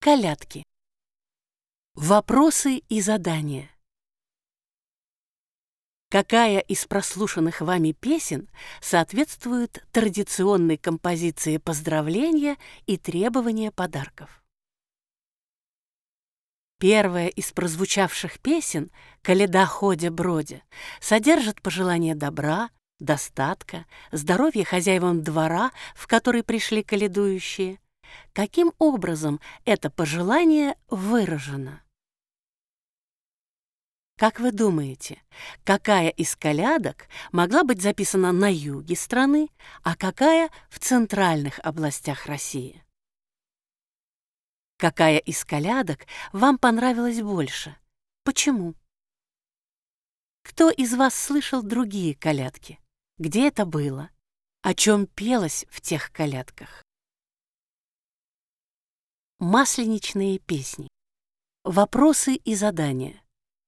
Колядки. Вопросы и задания. Какая из прослушанных вами песен соответствует традиционной композиции поздравления и требования подарков? Первая из прозвучавших песен «Коляда ходя-бродя» содержит пожелания добра, достатка, здоровья хозяевам двора, в который пришли колядующие. Каким образом это пожелание выражено? Как вы думаете, какая из колядок могла быть записана на юге страны, а какая в центральных областях России? Какая из колядок вам понравилась больше? Почему? Кто из вас слышал другие колядки? Где это было? О чем пелось в тех колядках? Масленичные песни. Вопросы и задания.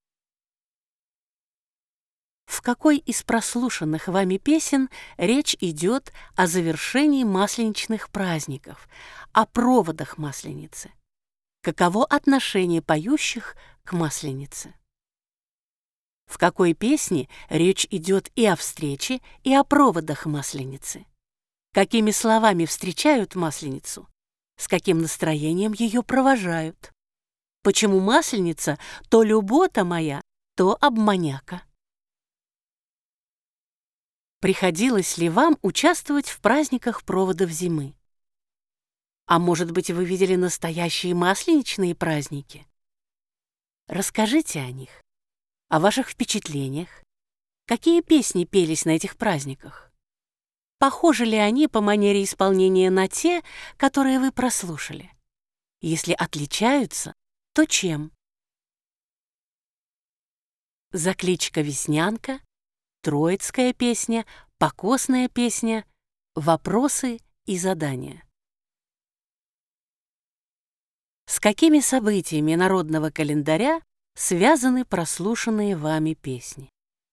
В какой из прослушанных вами песен речь идет о завершении масленичных праздников, о проводах Масленицы? Каково отношение поющих к Масленице? В какой песне речь идет и о встрече, и о проводах Масленицы? Какими словами встречают Масленицу? С каким настроением ее провожают? Почему Масленица то любота моя, то обманяка? Приходилось ли вам участвовать в праздниках проводов зимы? А может быть, вы видели настоящие масленичные праздники? Расскажите о них, о ваших впечатлениях. Какие песни пелись на этих праздниках? Похожи ли они по манере исполнения на те, которые вы прослушали? Если отличаются, то чем? Закличка «Веснянка», Троицкая песня, Покосная песня, вопросы и задания. С какими событиями народного календаря связаны прослушанные вами песни?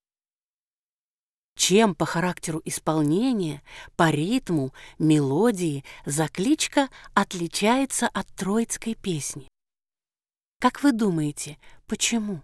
Чем по характеру исполнения, по ритму, мелодии закличка отличается от Троицкой песни? Как вы думаете, почему?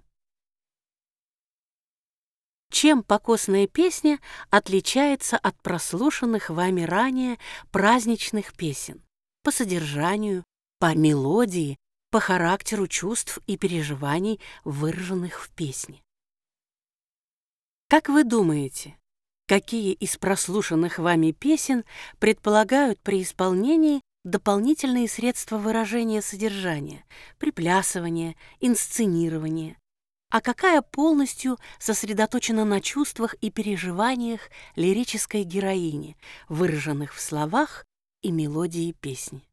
Чем покосная песня отличается от прослушанных вами ранее праздничных песен? По содержанию, по мелодии, по характеру чувств и переживаний, выраженных в песне. Как вы думаете, какие из прослушанных вами песен предполагают при исполнении дополнительные средства выражения содержания, приплясывания, инсценирования, а какая полностью сосредоточена на чувствах и переживаниях лирической героини, выраженных в словах и мелодии песни?